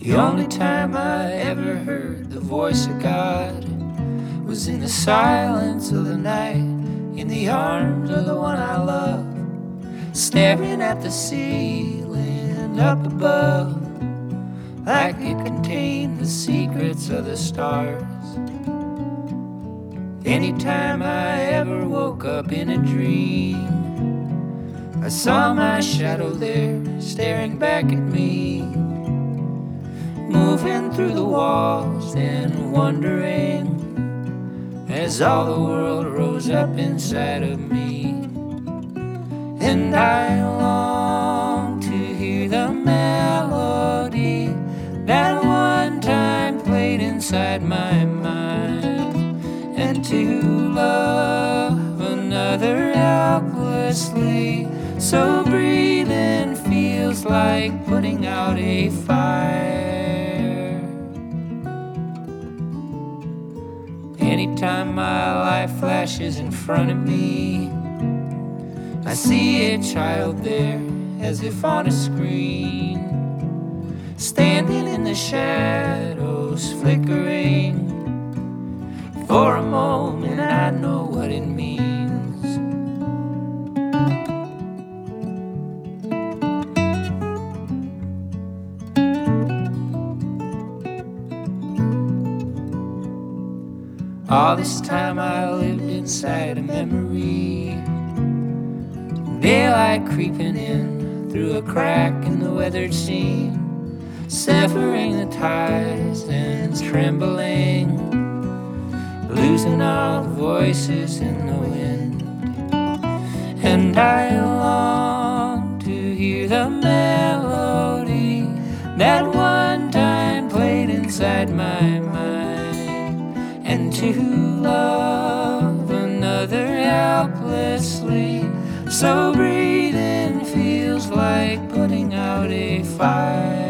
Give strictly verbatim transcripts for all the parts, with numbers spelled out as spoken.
The only time I ever heard the voice of God was in the silence of the night, in the arms of the one I love, staring at the ceiling up above, like it contained the secrets of the stars. Anytime I ever woke up in a dream, I saw my shadow there, staring back at me, moving through the walls and wondering, as all the world rose up inside of me. And I long to hear the melody that one time played inside my mind, and to love another helplessly. So breathing feels like putting out a fire. Anytime my life flashes in front of me, I see a child there as if on a screen, standing in the shadows, flickering. For a moment I know what it means. All this time I lived inside a memory, daylight creeping in through a crack in the weathered seam, severing the ties and trembling, losing all the voices in the wind. And I long to hear the melody that one time played inside my mind, and to love another helplessly. So breathing feels like putting out a fire.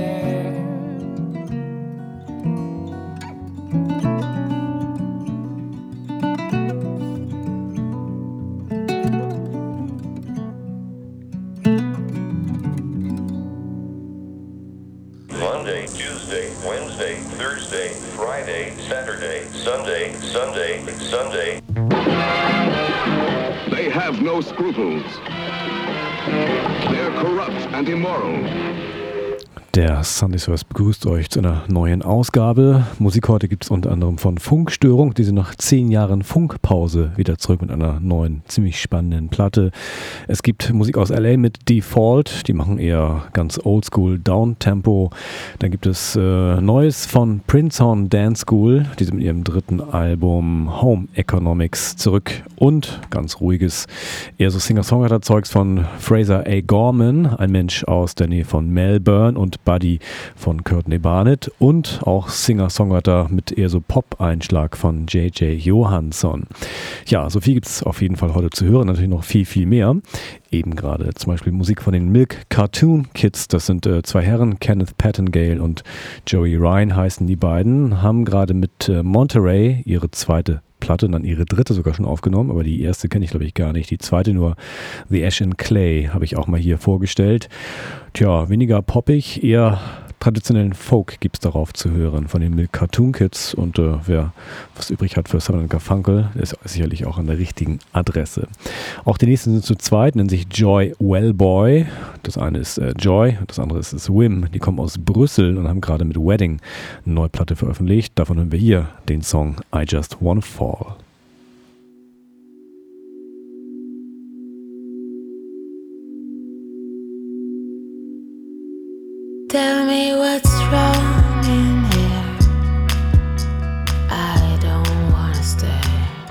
Monday, Tuesday, Wednesday, Thursday, Friday, Saturday, Sunday, Sunday, Sunday. They have no scruples. They're corrupt and immoral. Der Sunday Service begrüßt euch zu einer neuen Ausgabe. Musik heute gibt es unter anderem von Funkstörung, die sind nach zehn Jahren Funkpause wieder zurück mit einer neuen, ziemlich spannenden Platte. Es gibt Musik aus L A mit Default, die machen eher ganz oldschool Downtempo. Dann gibt es äh, Neues von Princeton Dance School, die sind mit ihrem dritten Album Home Economics zurück, und ganz ruhiges, eher so Singer-Songwriter-Zeugs von Fraser A. Gorman, ein Mensch aus der Nähe von Melbourne, und Buddy von Courtney Barnett, und auch Singer-Songwriter mit eher so Pop-Einschlag von J J Johansson. Ja, so viel gibt es auf jeden Fall heute zu hören, natürlich noch viel, viel mehr. Eben gerade zum Beispiel Musik von den Milk Cartoon Kids, das sind äh, zwei Herren, Kenneth Pattengale und Joey Ryan heißen die beiden, haben gerade mit äh, Monterey ihre zweite Platte und dann ihre dritte sogar schon aufgenommen, aber die erste kenne ich glaube ich gar nicht, die zweite nur, The Ash and Clay, habe ich auch mal hier vorgestellt. Tja, weniger poppig, eher traditionellen Folk gibt es darauf zu hören von den Milk Cartoon Kids, und äh, wer was übrig hat für Simon und Garfunkel, ist sicherlich auch an der richtigen Adresse. Auch die nächsten sind zu zweit, nennen sich Joy Wellboy. Das eine ist äh, Joy und das andere ist Swim. Die kommen aus Brüssel und haben gerade mit Wedding eine neue Platte veröffentlicht. Davon hören wir hier den Song I Just Wanna Fall. Tell me what's wrong in here. I don't wanna stay.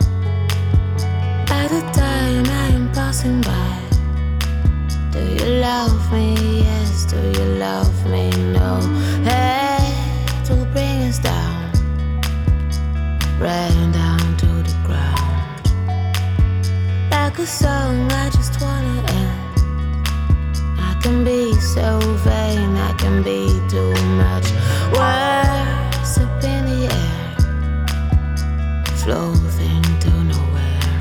At the time I am passing by, do you love me? Yes, do you love me? No. Hey, to bring us down, right down to the ground. Like a song I just wanna end. I can be so vain, I can be too much. Words up in the air, floating to nowhere.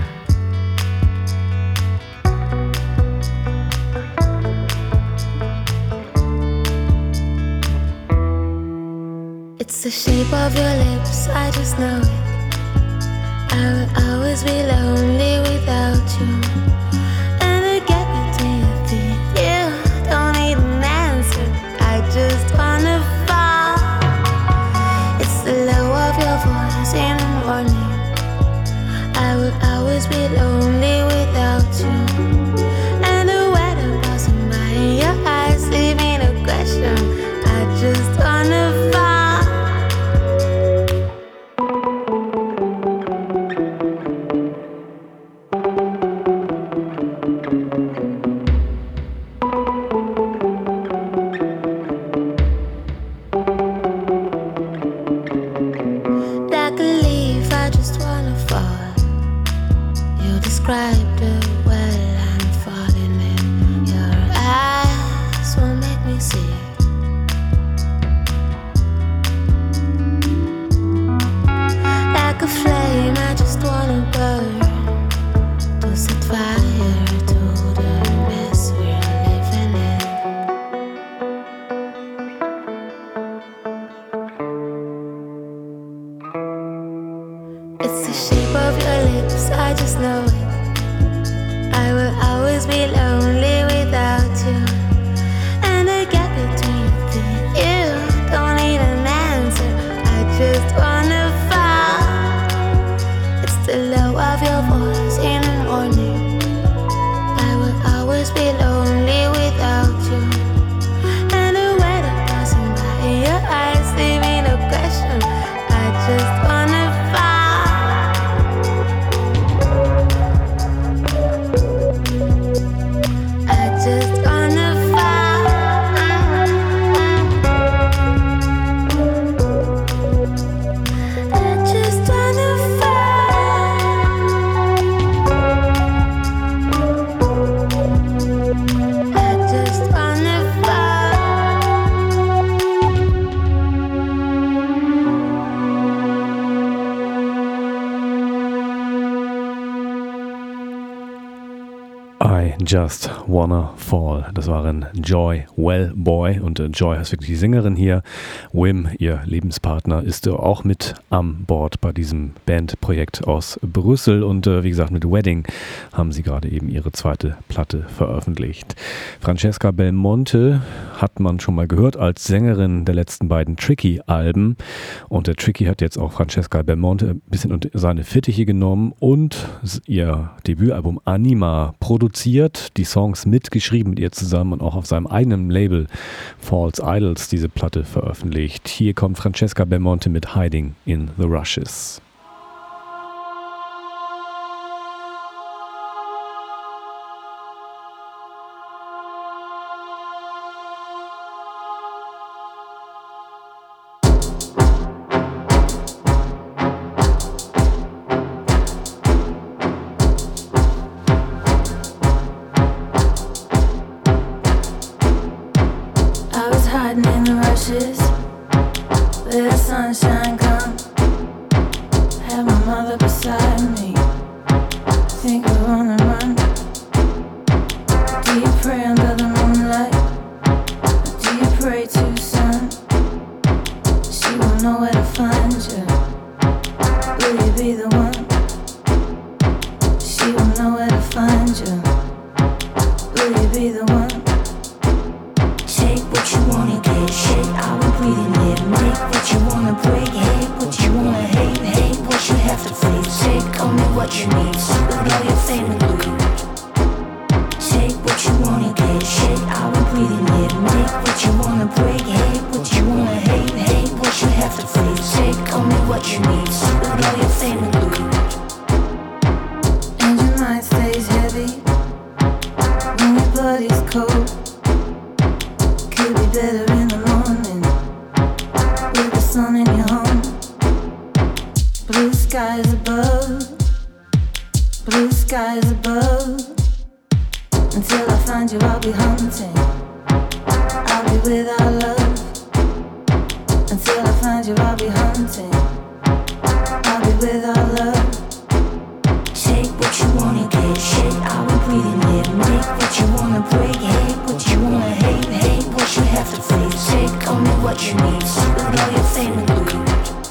shape of your lips, I just know it. I will always be lonely without you. And to get between your feet, you don't need an answer. I just wanna fall. It's the low of your voice in the morning. I will always be lonely without you. And the weather passing by in your eyes, leaving a question. I just wanna fall. Like a leaf, I just wanna fall. You described it well, I'm falling in. Your eyes won't make me see. Like a flame, I just wanna burn. To set fire to the mess we're living in. It's the shape of your lips, I just know it. I will always be lonely without you. And the gap between your feet, you don't need an answer. I just wanna fall. It's the low of your voice in the morning. I will always be lonely without you. And the weather passing by in your eyes, leaving a question. I just wanna fall. I just wanna fall. I just wanna fall. I just wanna fall. I Just Wanna Fall. Das waren Joy Wellboy und äh, Joy ist wirklich die Sängerin hier. Wim, ihr Lebenspartner, ist äh, auch mit am Bord bei diesem Bandprojekt aus Brüssel und äh, wie gesagt mit Wedding haben sie gerade eben ihre zweite Platte veröffentlicht. Francesca Belmonte hat man schon mal gehört als Sängerin der letzten beiden Tricky-Alben und der Tricky hat jetzt auch Francesca Belmonte ein bisschen unter seine Fittiche genommen und ihr Debütalbum Anima produziert, die Songs mitgeschrieben mit ihr zusammen und auch auf seinem eigenen Label False Idols diese Platte veröffentlicht. Hier kommt Francesca Belmonte mit Hiding in the Rushes. I was hiding in the rushes, let the sunshine come. Had my mother beside me, think we're on the run. Do you pray under the moonlight, or do you pray to sun? She won't know where to find you, will you be the one? She won't know where to find you, will you be the one? Take what you wanna get, shit, I will breathing it. Make what you wanna break, hate what you wanna hate, hate what you have to face. Take only what you need, suit all your favorite loot. Take what you wanna get, shit, I will breathing it. Make what you wanna break, hate what you wanna hate, hate what you have to face. Take only what you need, suit all your favorite loot. And your mind stays heavy when your blood is cold. Could be better in the morning with the sun in your home. Blue skies above, blue skies above. Until I find you, I'll be hunting. I'll be without love. Until I find you, I'll be hunting. I'll be without love. Take what you wanna get, shit, I will breathing it. Make what you wanna break, hate what you wanna hate, hate what you have to face. Take only what you need, suit all your favorite loot.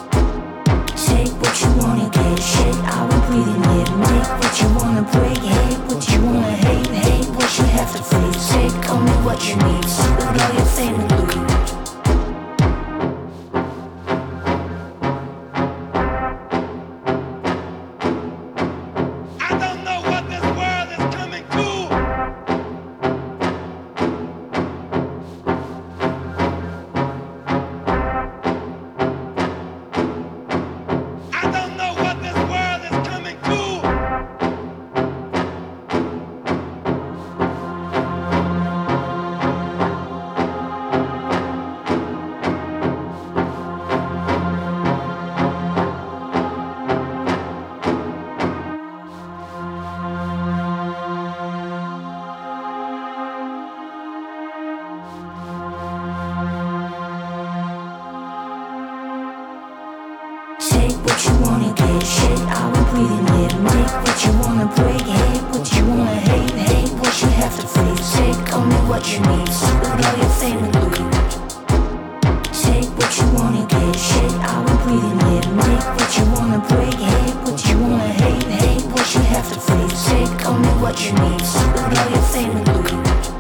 what you need, suit all your family.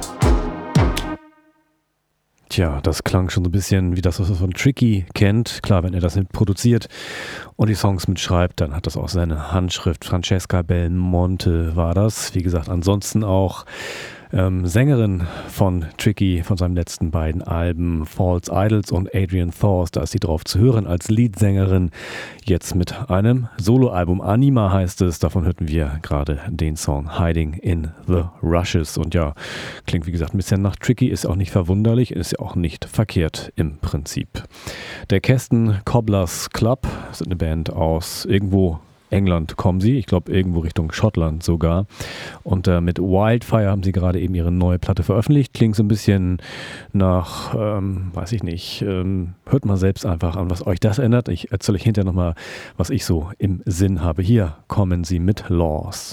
Tja, das klang schon so ein bisschen wie das, was man von Tricky kennt. Klar, wenn er das mit produziert und die Songs mitschreibt, dann hat das auch seine Handschrift. Francesca Belmonte war das. Wie gesagt, ansonsten auch ähm, Sängerin von Tricky, von seinen letzten beiden Alben False Idols und Adrian Thors. Da ist sie drauf zu hören als Leadsängerin. Jetzt mit einem Soloalbum. Anima heißt es. Davon hörten wir gerade den Song Hiding in the Rushes. Und ja, klingt wie gesagt ein bisschen nach Tricky, ist auch nicht verwunderlich, ist ja auch nicht verkehrt im Prinzip. Der Keston Cobblers Club sind eine Band aus irgendwo England kommen sie, ich glaube irgendwo Richtung Schottland sogar. Und äh, mit Wildfire haben sie gerade eben ihre neue Platte veröffentlicht. Klingt so ein bisschen nach, ähm, weiß ich nicht, ähm, hört mal selbst einfach an, was euch das ändert. Ich erzähle euch hinterher nochmal, was ich so im Sinn habe. Hier kommen sie mit Laws.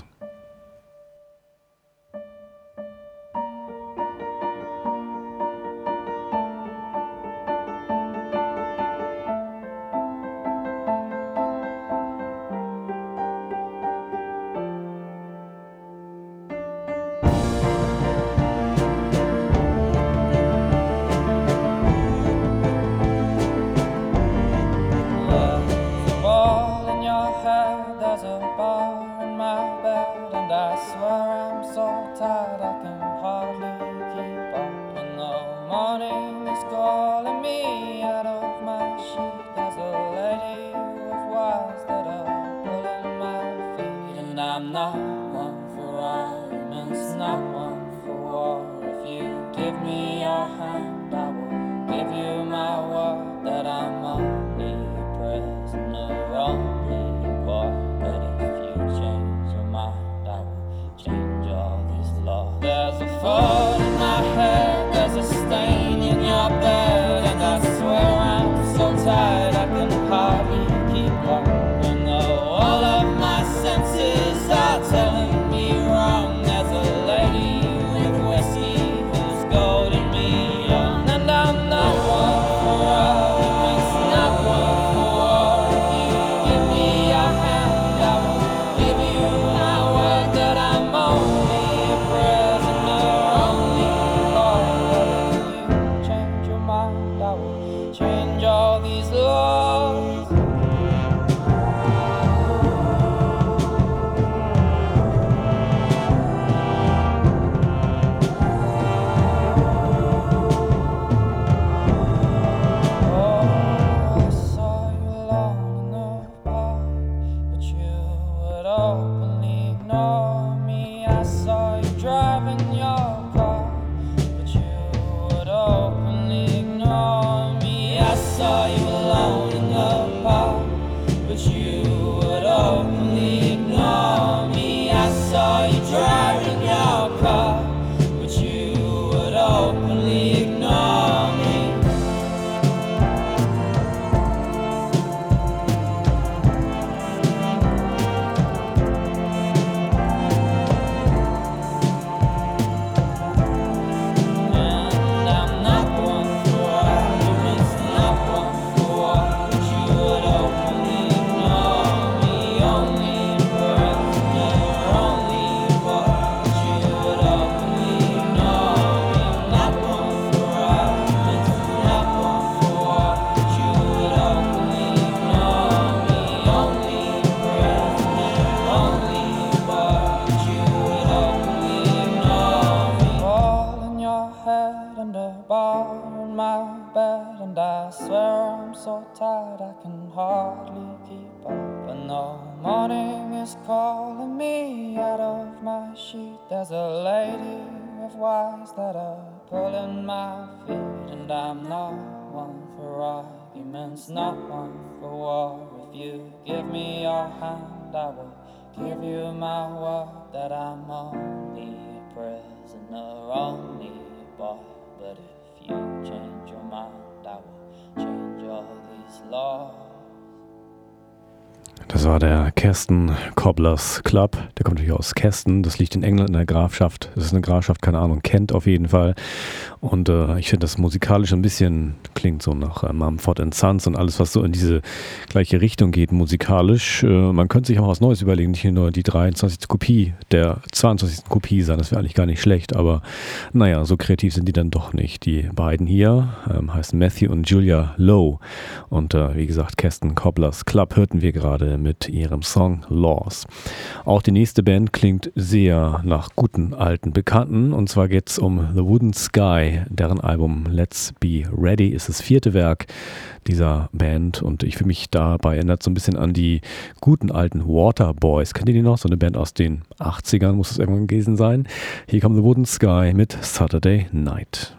Das war der Keston Cobblers Club. Der kommt natürlich aus Keston. Das liegt in England in der Grafschaft. Das ist eine Grafschaft, keine Ahnung, Kent auf jeden Fall. Und äh, ich finde das musikalisch ein bisschen, klingt so nach äh, Mumford and Sons und alles, was so in diese gleiche Richtung geht musikalisch. Äh, man könnte sich auch was Neues überlegen, nicht nur die dreiundzwanzigste Kopie der zweiundzwanzigsten Kopie sein. Das wäre eigentlich gar nicht schlecht, aber naja, so kreativ sind die dann doch nicht. Die beiden hier ähm, heißen Matthew und Julia Lowe. Und äh, wie gesagt, Keston Cobblers Club hörten wir gerade mit ihrem Song Laws. Auch die nächste Band klingt sehr nach guten alten Bekannten, und zwar geht es um The Wooden Sky. Deren Album Let's Be Ready ist das vierte Werk dieser Band, und ich fühle mich dabei erinnert so ein bisschen an die guten alten Waterboys. Kennt ihr die noch? So eine Band aus den achtzigern muss es irgendwann gewesen sein. Hier kommt The Wooden Sky mit Saturday Night.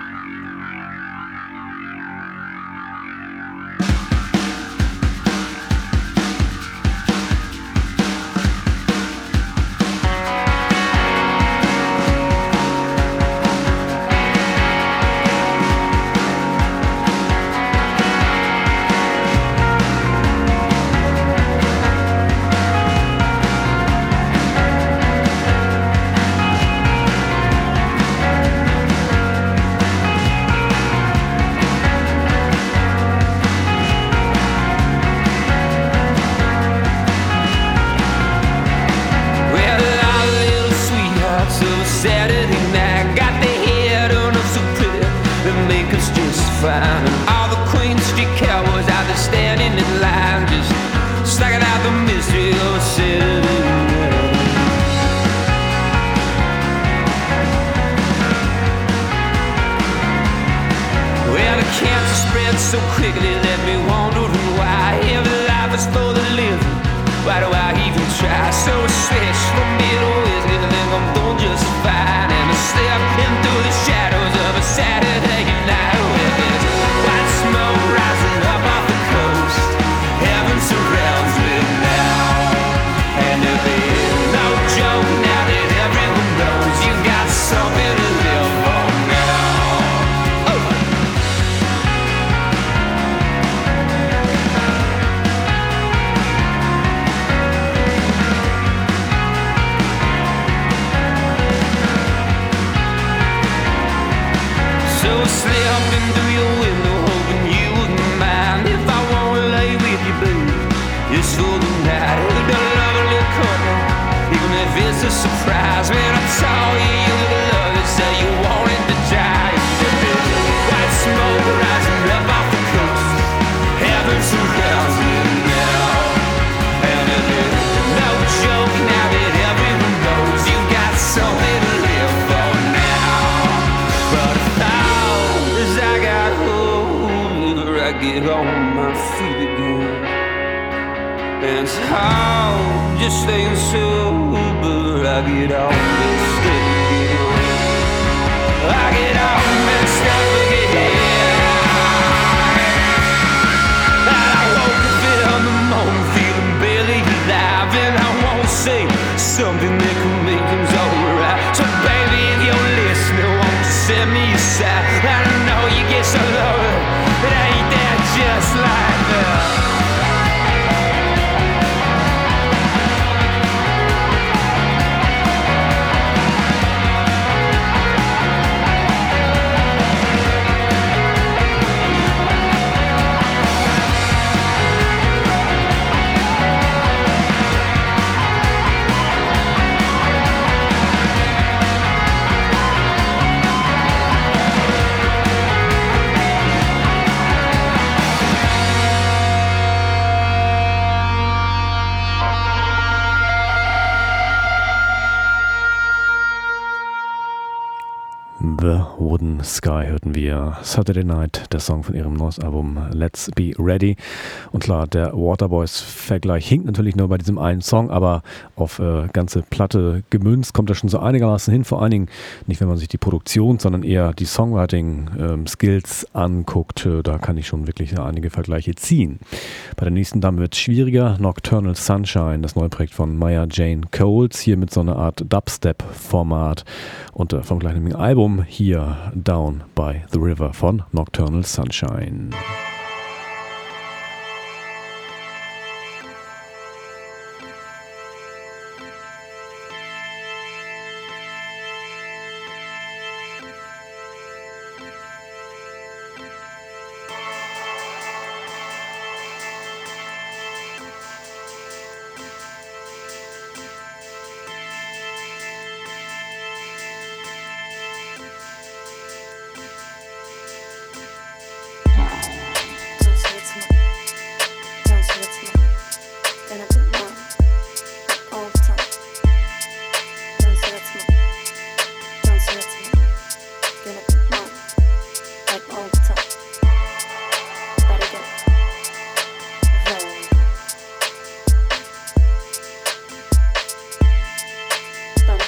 The Wooden Sky hörten wir. Saturday Night, der Song von ihrem neues Album Let's Be Ready. Und klar, der Waterboys-Vergleich hinkt natürlich nur bei diesem einen Song, aber auf äh, ganze Platte gemünzt kommt er schon so einigermaßen hin. Vor allen Dingen nicht, wenn man sich die Produktion, sondern eher die Songwriting-Skills ähm, anguckt. Äh, da kann ich schon wirklich einige Vergleiche ziehen. Bei der nächsten Dame wird es schwieriger. Nocturnal Sunshine, das neue Projekt von Maya Jane Coles, hier mit so einer Art Dubstep-Format und äh, vom gleichnamigen Album hier Down by the River von Nocturnal Sunshine.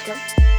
go.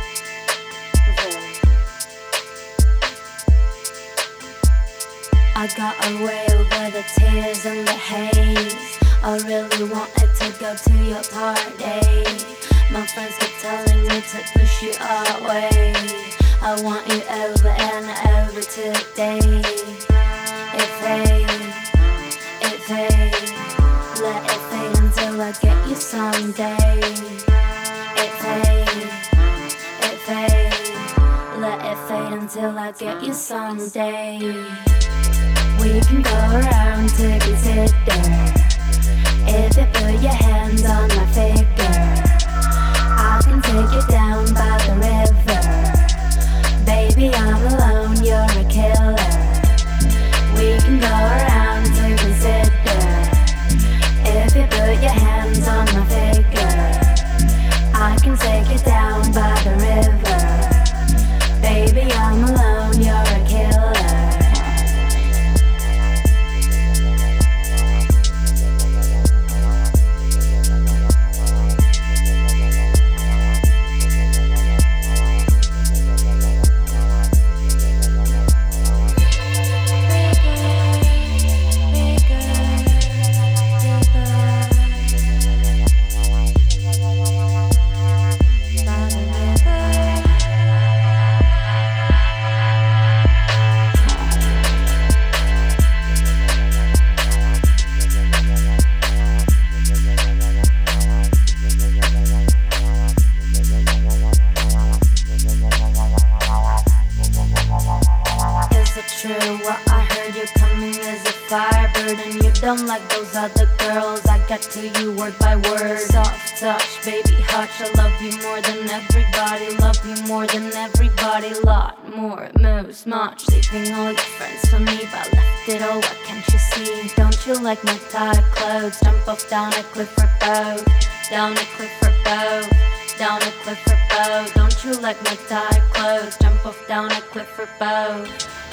I got away over the tears and the haze. I really wanted to go to your party. My friends keep telling me to push you away. I want you over and over today. It fades, it fades. Let it fade until I get you someday. It fades, it fades. Let it fade until I get you someday. We can go around to consider. If you put your hands on my figure, I can take you down by the river. Baby, I'm alone, you're a killer. We can go around to consider. If you put your hands on my figure, I can take you down by the river. Baby, I'm alone, you're a killer. Don't like those other girls, I got to you word by word. Soft touch, baby hush, I love you more than everybody. Love you more than everybody, lot more moves, much. Leaving all your friends for me, but left it all, what can't you see? Don't you like my tight clothes? Jump off down a cliff or boat. Down a cliff or boat. Down a cliff or boat. Don't you like my tight clothes? Jump off down a cliff or boat.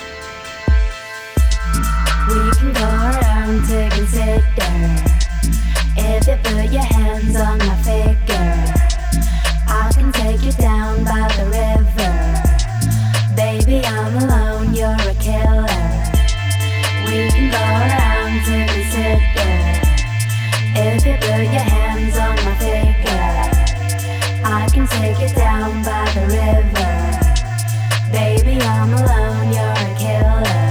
We can go around to consider. If you put your hands on my figure, I can take you down by the river. Baby, I'm alone, you're a killer. We can go around to consider. If you put your hands on my figure, I can take you down by the river. Baby, I'm alone, you're a killer.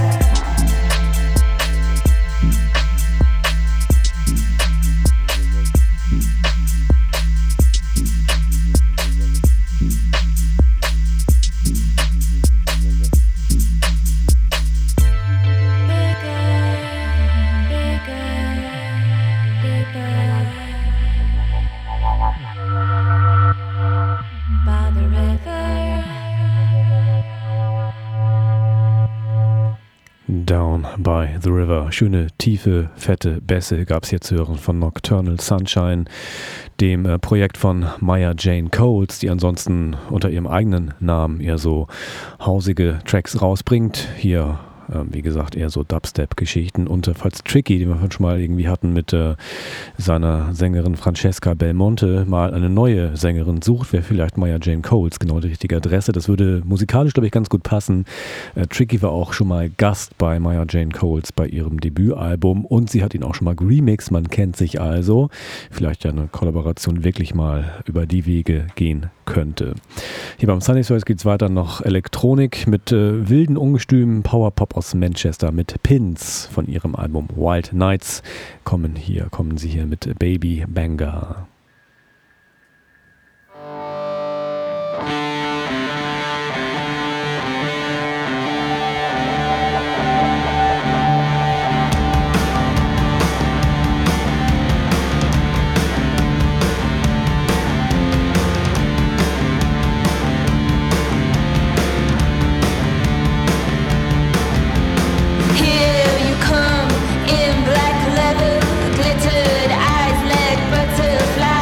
Down by the River. Schöne, tiefe, fette Bässe gab es hier zu hören von Nocturnal Sunshine, dem äh, Projekt von Maya Jane Coles, die ansonsten unter ihrem eigenen Namen eher so hausige Tracks rausbringt. Hier, äh, wie gesagt, eher so Dubstep-Geschichten. Und äh, falls Tricky, den wir schon mal irgendwie hatten mit äh, seiner Sängerin Francesca Belmonte, mal eine neue Sängerin sucht, wäre vielleicht Maya Jane Coles genau die richtige Adresse. Das würde musikalisch, glaube ich, ganz gut passen. Äh, Tricky war auch schon mal Gast bei Maya Jane Coles bei ihrem Debütalbum und sie hat ihn auch schon mal geremixed. Man kennt sich also. Vielleicht ja eine Kollaboration wirklich mal über die Wege gehen könnte. Hier beim Sunny Source geht es weiter noch Elektronik mit äh, wilden, ungestümen Powerpop aus Manchester mit Pins von ihrem Album Wild Nights. Kommen hier, kommen sie hier mit Baby Banger. Here you come in black leather, glittered eyes like butterflies.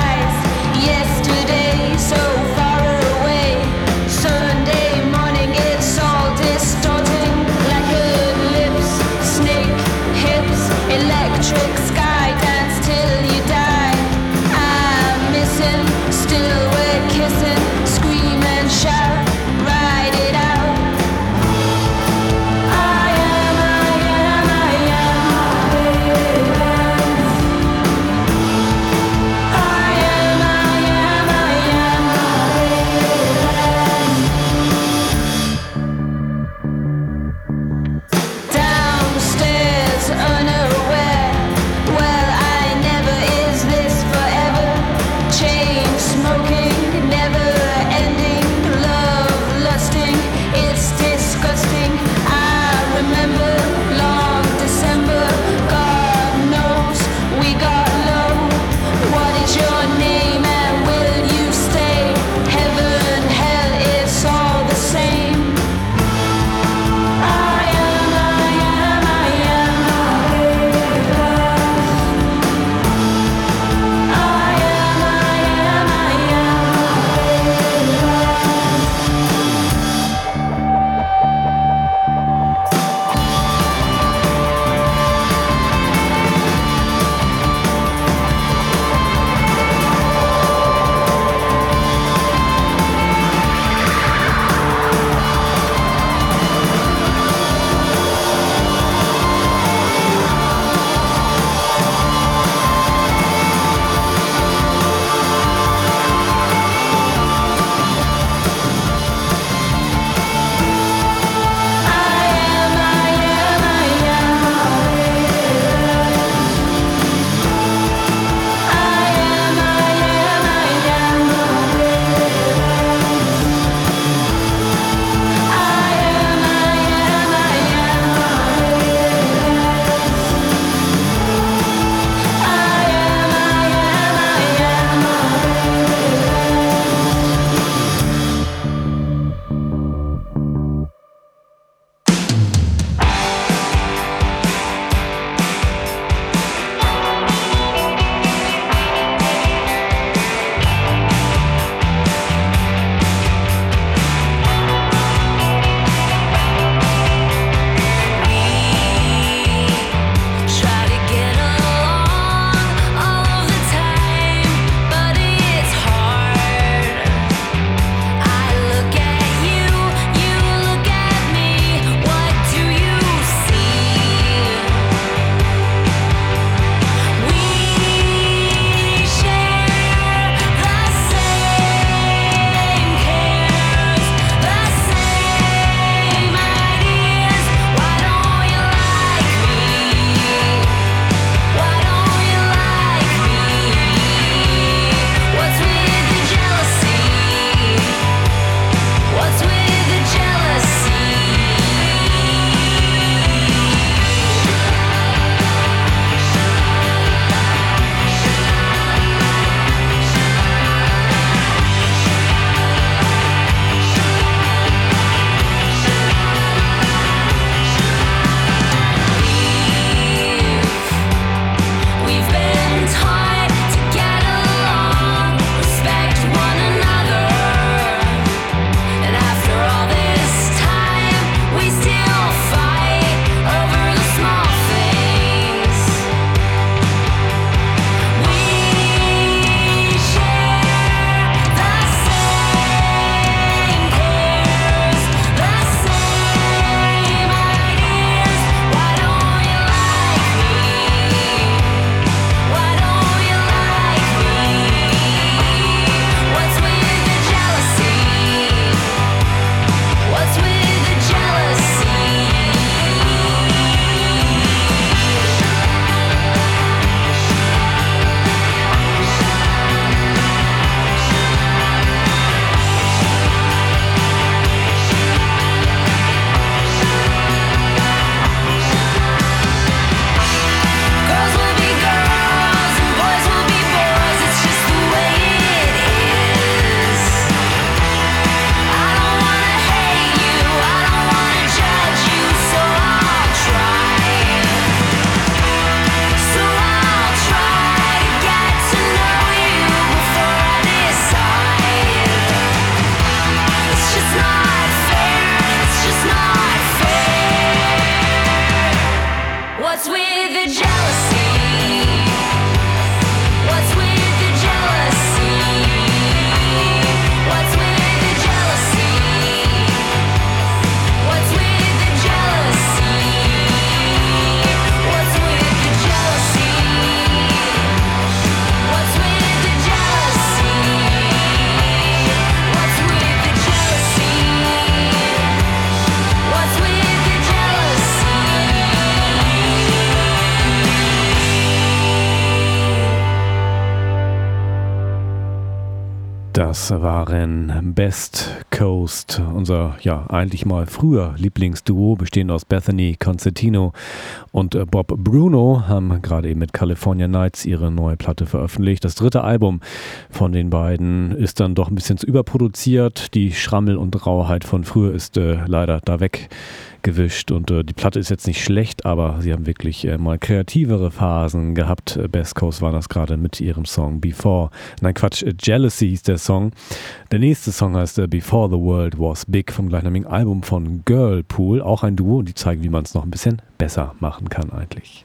Das waren Best Coast, unser ja eigentlich mal früher Lieblingsduo, bestehend aus Bethany Constantino und äh, Bob Bruno, haben gerade eben mit California Nights ihre neue Platte veröffentlicht. Das dritte Album von den beiden ist dann doch ein bisschen zu überproduziert. Die Schrammel und Rauheit von früher ist äh, leider da weg gewischt und äh, die Platte ist jetzt nicht schlecht, aber sie haben wirklich äh, mal kreativere Phasen gehabt. Best Coast war das gerade mit ihrem Song Before. Nein, Quatsch, äh, Jealousy ist der Song. Der nächste Song heißt äh, Before the World Was Big vom gleichnamigen Album von Girlpool, auch ein Duo, und die zeigen, wie man es noch ein bisschen besser machen kann eigentlich.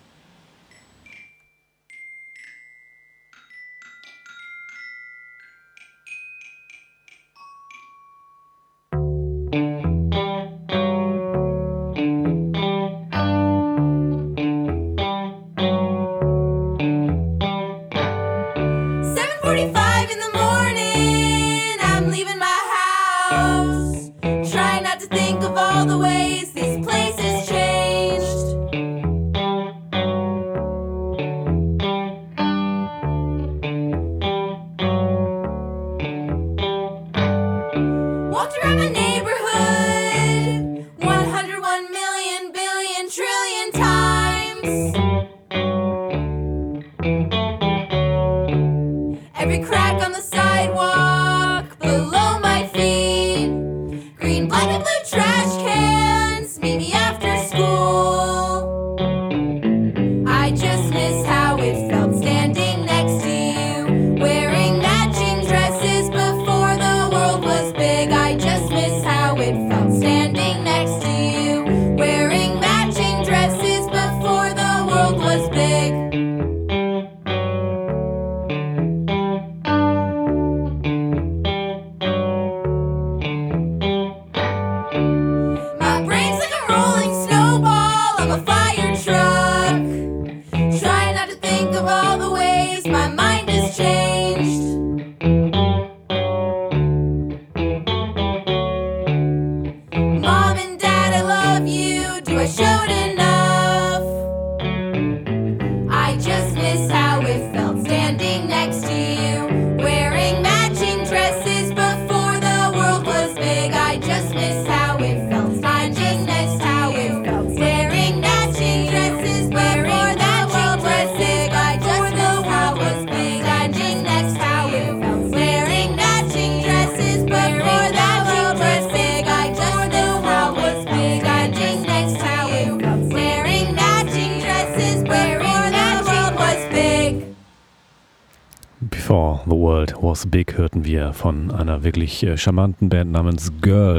Before the World Was Big hörten wir von einer wirklich äh, charmanten Band namens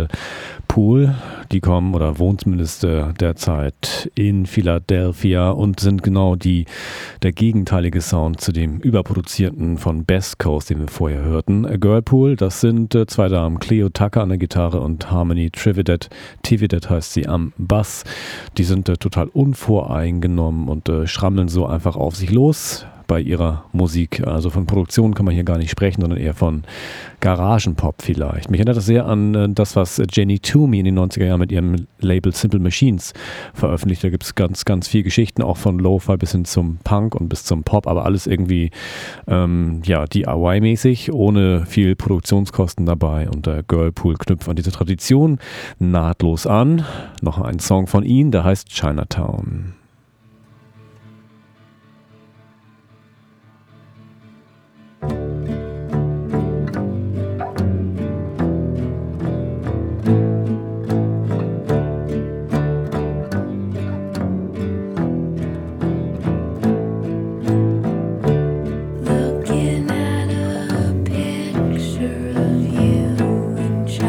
Girlpool. Die kommen oder wohnen zumindest äh, derzeit in Philadelphia und sind genau die der gegenteilige Sound zu dem überproduzierten von Best Coast, den wir vorher hörten. Äh, Girlpool, das sind äh, zwei Damen, Cleo Tucker an der Gitarre und Harmony Trividet, Tividet heißt sie, am Bass. Die sind äh, total unvoreingenommen und äh, schrammeln so einfach auf sich los bei ihrer Musik. Also von Produktion kann man hier gar nicht sprechen, sondern eher von Garagenpop vielleicht. Mich erinnert das sehr an äh, das, was Jenny Toomey in den neunziger Jahren mit ihrem Label Simple Machines veröffentlicht. Da gibt es ganz, ganz viele Geschichten, auch von Lo-Fi bis hin zum Punk und bis zum Pop, aber alles irgendwie ähm, ja, D I Y-mäßig, ohne viel Produktionskosten dabei. Und der Girlpool knüpft an diese Tradition nahtlos an. Noch ein Song von ihnen, der heißt Chinatown.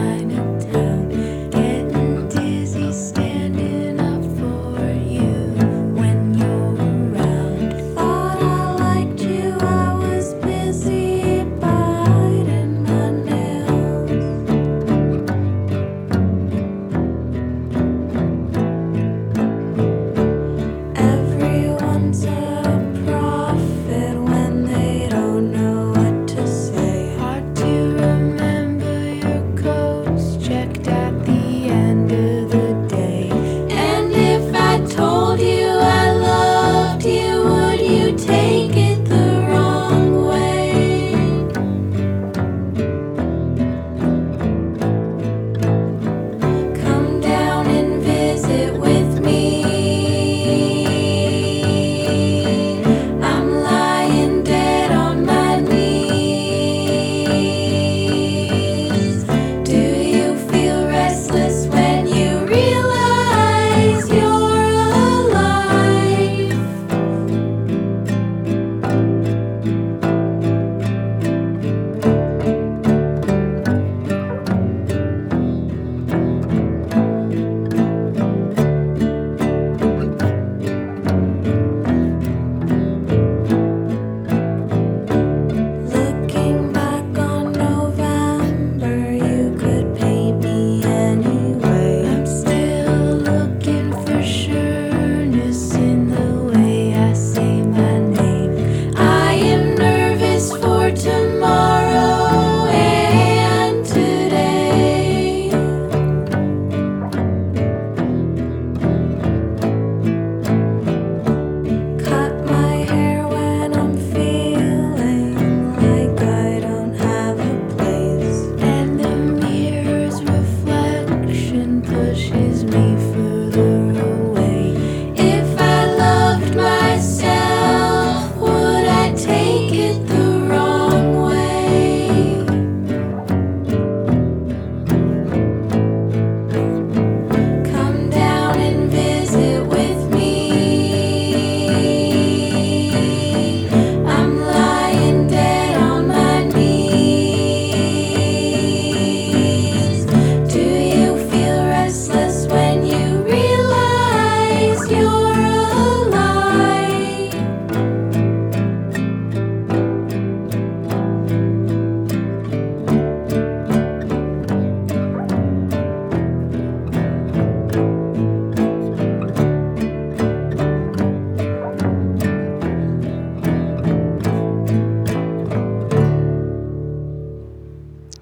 Getting dizzy standing up for you.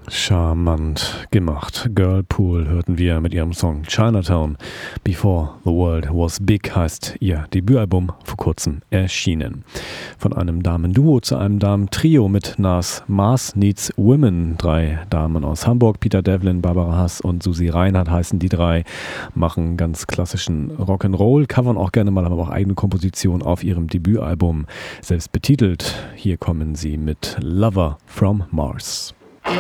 Charmant gemacht. Girlpool hörten wir mit ihrem Song Chinatown. Before the World Was Big heißt ihr Debütalbum, vor kurzem erschienen. Von einem Damenduo zu einem Damen-Trio mit Nas Mars Needs Women. Drei Damen aus Hamburg, Peter Devlin, Barbara Hass und Susi Reinhardt heißen die drei, machen ganz klassischen Rock'n'Roll, covern auch gerne mal, haben auch eigene Kompositionen auf ihrem Debütalbum selbst betitelt. Hier kommen sie mit Lover from Mars.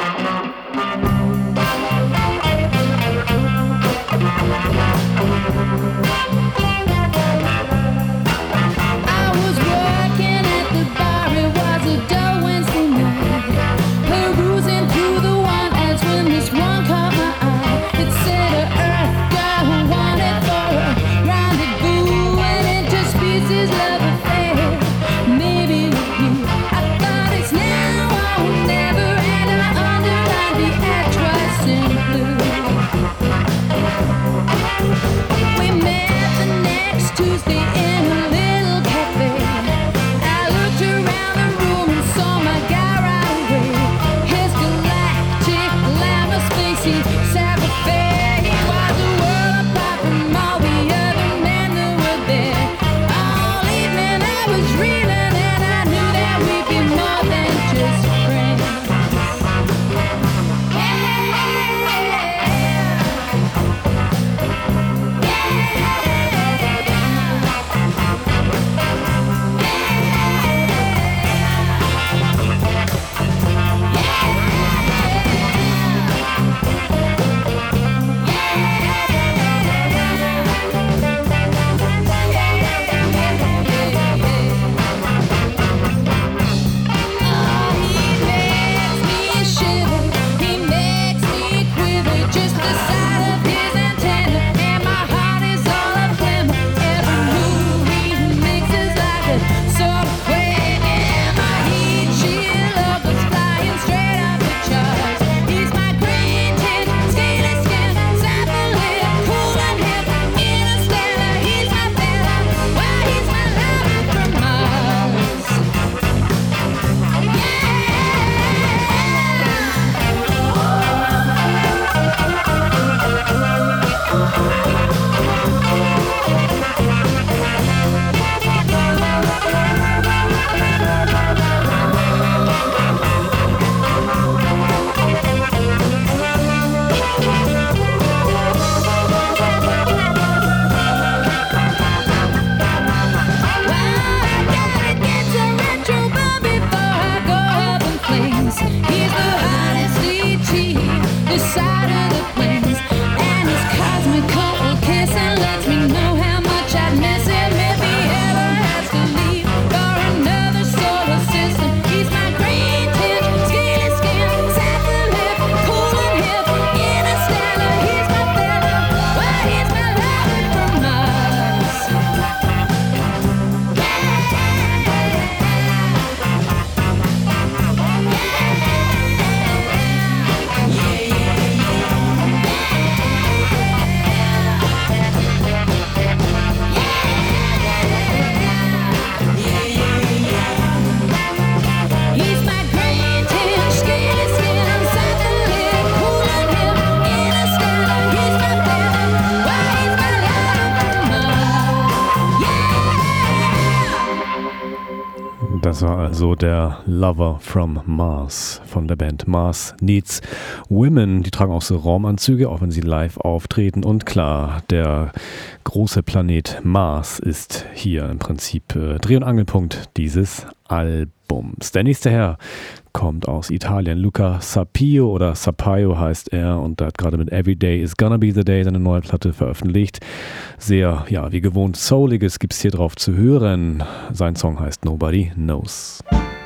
Das war also der Lover from Mars von der Band Mars Needs Women. Die tragen auch so Raumanzüge, auch wenn sie live auftreten. Und klar, der große Planet Mars ist hier im Prinzip äh, Dreh- und Angelpunkt dieses Albums. Der nächste Herr kommt aus Italien. Luca Sapio oder Sapaio heißt er und er hat gerade mit Every Day is Gonna Be the Day seine neue Platte veröffentlicht. Sehr, ja, wie gewohnt souliges gibt es hier drauf zu hören. Sein Song heißt Nobody Knows.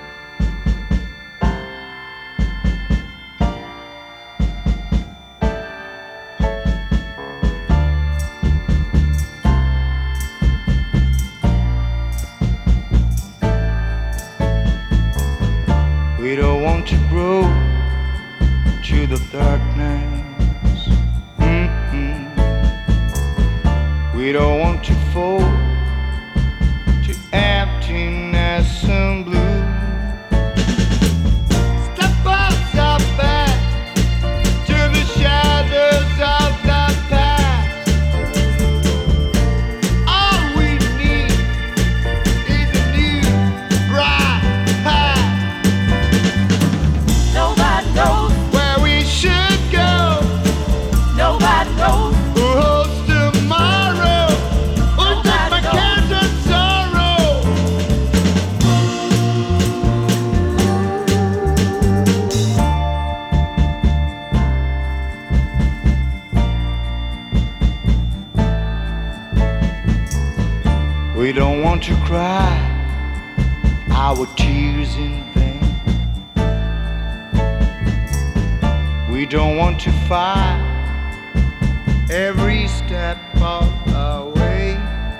We don't want to grow to the darkness. Mm-mm. We don't want to fall to emptiness and blue. Step up, step back, to cry our tears in vain. We don't want to fight every step of the way.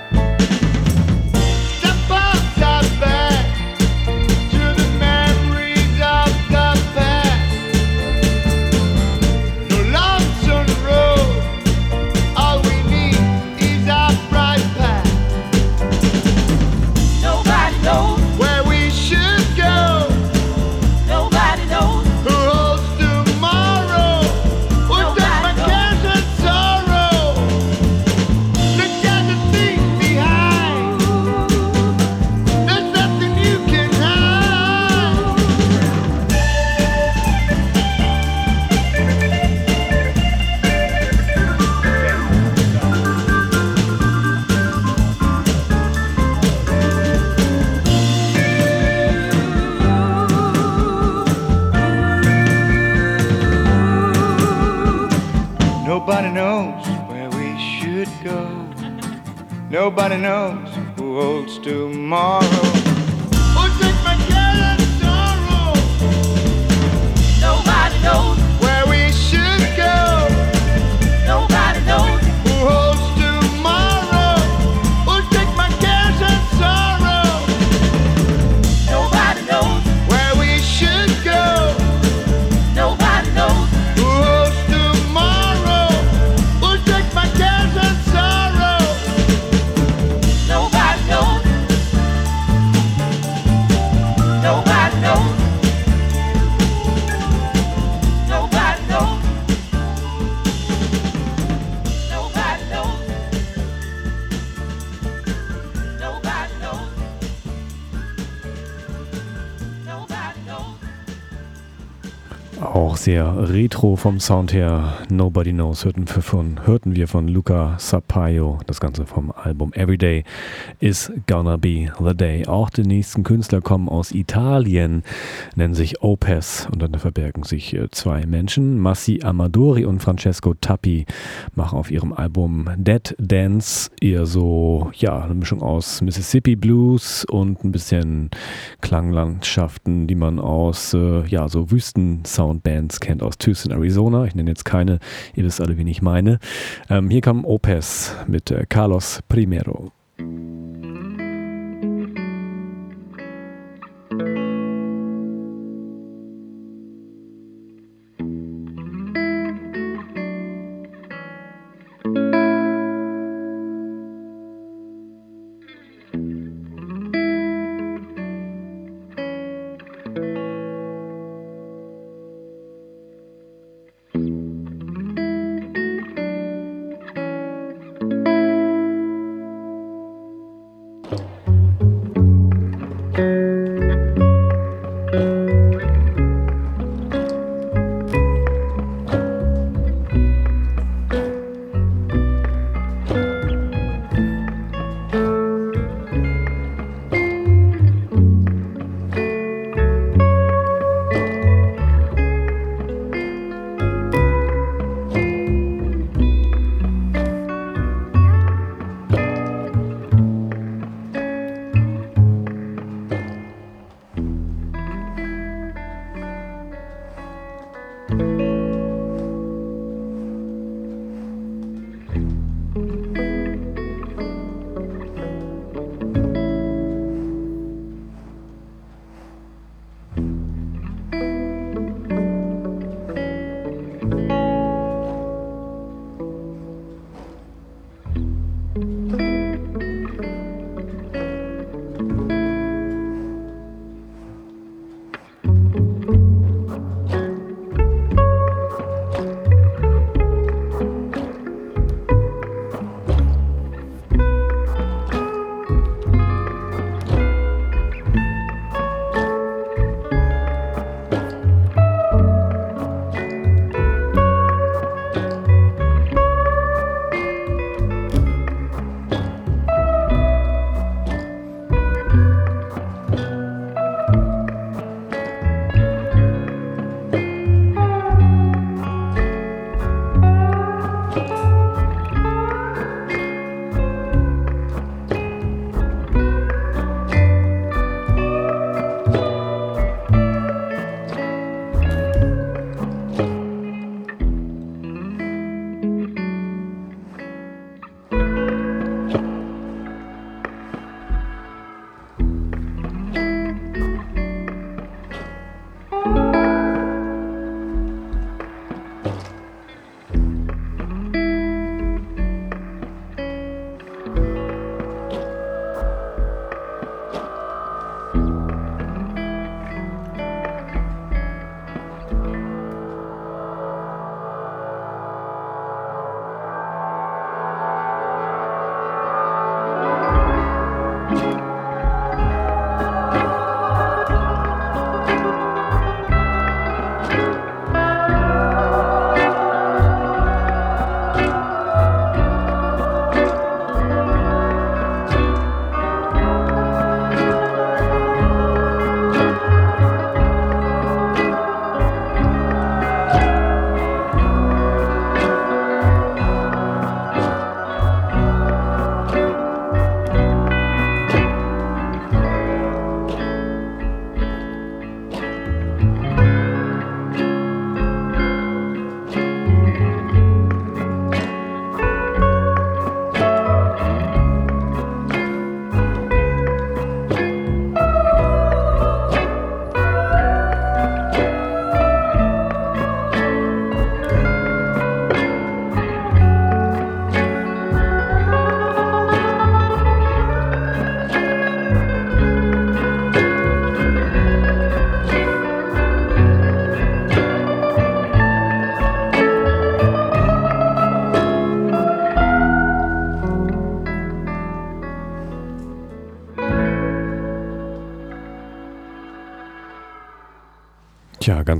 Step outside back to the memories of the past. No lonesome road, all we need is our bright path. Nobody knows where we should go. Nobody knows who holds tomorrow. We'll take my cares and sorrow. Look at the things behind. There's nothing you can hide. Nobody knows where we should go. Nobody knows who holds tomorrow. Who'll take my care and sorrow. Nobody knows where we should go. Nobody knows who holds tomorrow. Who'll take my cares and sorrow. Nobody knows where we should go. Nobody knows who holds tomorrow. Who'll take my cares and sorrow. Nobody knows Nobody knows Nobody knows Nobody knows Nobody knows Nobody knows Auch sehr retro vom Sound her. Nobody Knows hörten wir von, hörten wir von Luca Sampaio. Das Ganze vom Album Everyday is Gonna Be the Day. Auch die nächsten Künstler kommen aus Italien, nennen sich Opes und dann verbergen sich zwei Menschen. Massi Amadori und Francesco Tappi machen auf ihrem Album Dead Dance eher so, ja, eine Mischung aus Mississippi Blues und ein bisschen Klanglandschaften, die man aus, äh, ja, so Wüsten-Soundbands kennt aus Tucson, Arizona. Ich nenne jetzt keine, ihr wisst alle, wen ich meine. Ähm, hier kam Opes mit äh, Carlos Primero.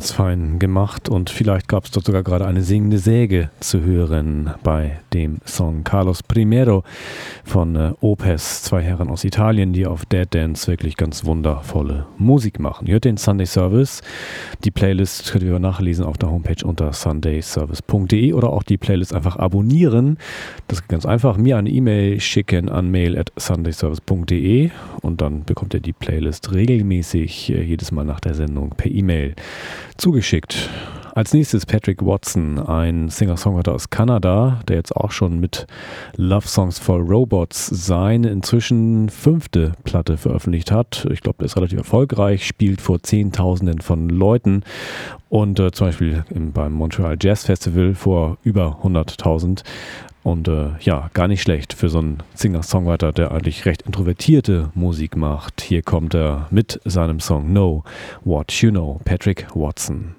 ganz fein gemacht und vielleicht gab es dort sogar gerade eine singende Säge zu hören bei dem Song Carlos Primero von äh, Opes, zwei Herren aus Italien, die auf Dead Dance wirklich ganz wundervolle Musik machen. Ihr hört den Sunday Service. Die Playlist könnt ihr nachlesen auf der Homepage unter sunday service punkt de oder auch die Playlist einfach abonnieren. Das geht ganz einfach. Mir eine E-Mail schicken an mail at sunday service punkt de und dann bekommt ihr die Playlist regelmäßig äh, jedes Mal nach der Sendung per E-Mail zugeschickt. Als nächstes Patrick Watson, ein Singer-Songwriter aus Kanada, der jetzt auch schon mit Love Songs for Robots seine inzwischen fünfte Platte veröffentlicht hat. Ich glaube, der ist relativ erfolgreich, spielt vor Zehntausenden von Leuten und äh, zum Beispiel im, beim Montreal Jazz Festival vor über hunderttausend. Und äh, ja, gar nicht schlecht für so einen Singer-Songwriter, der eigentlich recht introvertierte Musik macht. Hier kommt er mit seinem Song Know What You Know, Patrick Watson.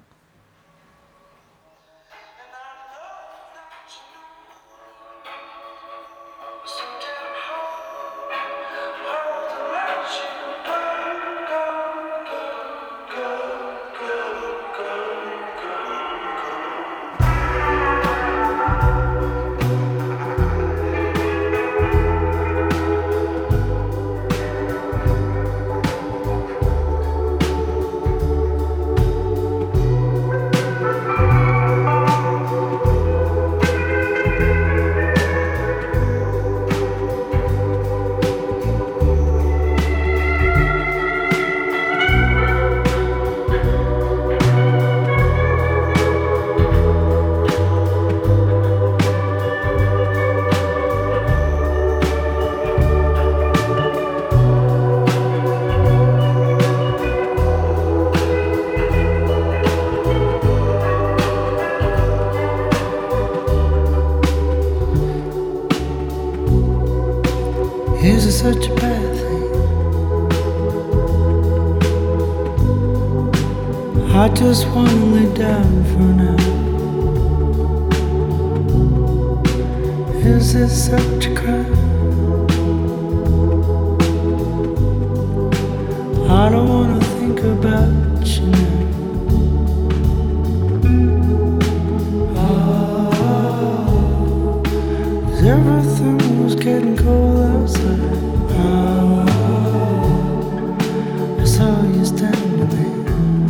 Is it such a bad thing? I just wanna lay down for now. Is it such a crime? I don't wanna think about you now. Oh, 'cause everything was getting cold outside. Oh, I saw you standing there.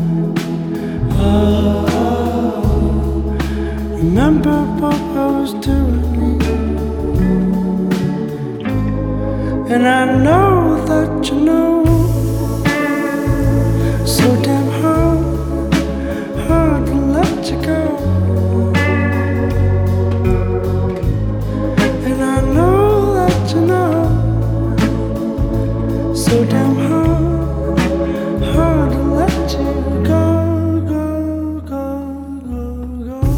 Oh, remember what I was doing, and I know that you know. So damn hard, hard to let you go. And I know that you know. So damn hard, hard to let you go, go, go, go, go.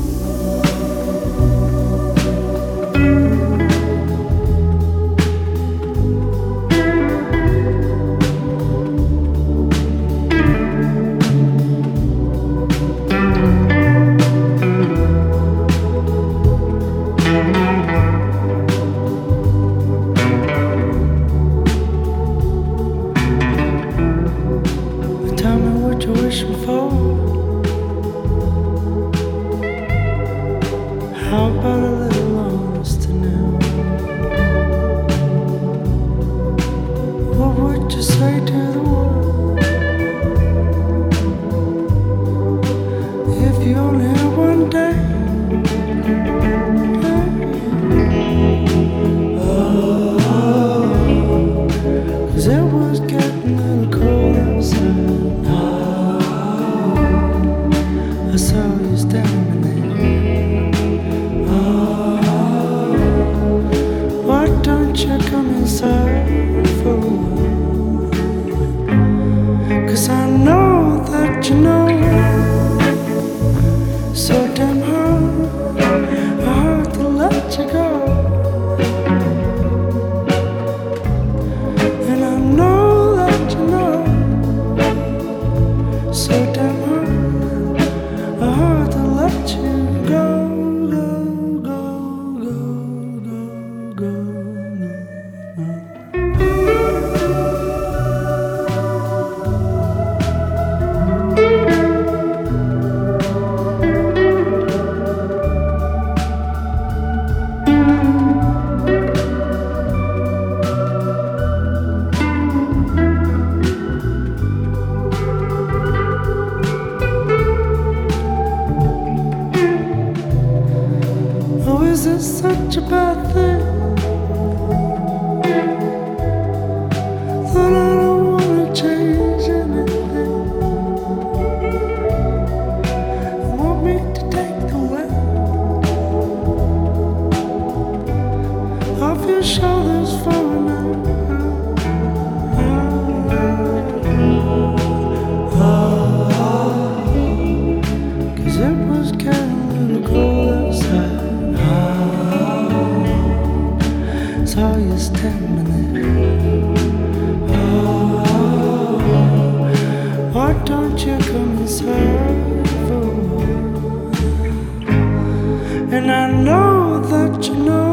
Tell me what you're wishing for. How about a little honesty now? What would you say to the world if you only had one day? Oh, 'cause it was getting a little cold outside. I saw you standing there. Oh, why don't you come inside for a while? 'Cause I know that you know. So damn hard, hard to let you go. And I know that you know. So damn hard, hard to let you go, go, go, go, go, go, go. is such a bad thing that I don't wanna change anything. You want me to take the wheel off your shoulders for a minute. Cause it was getting a little cold outside. Saw you standing there. Why don't you come inside? And I know that you know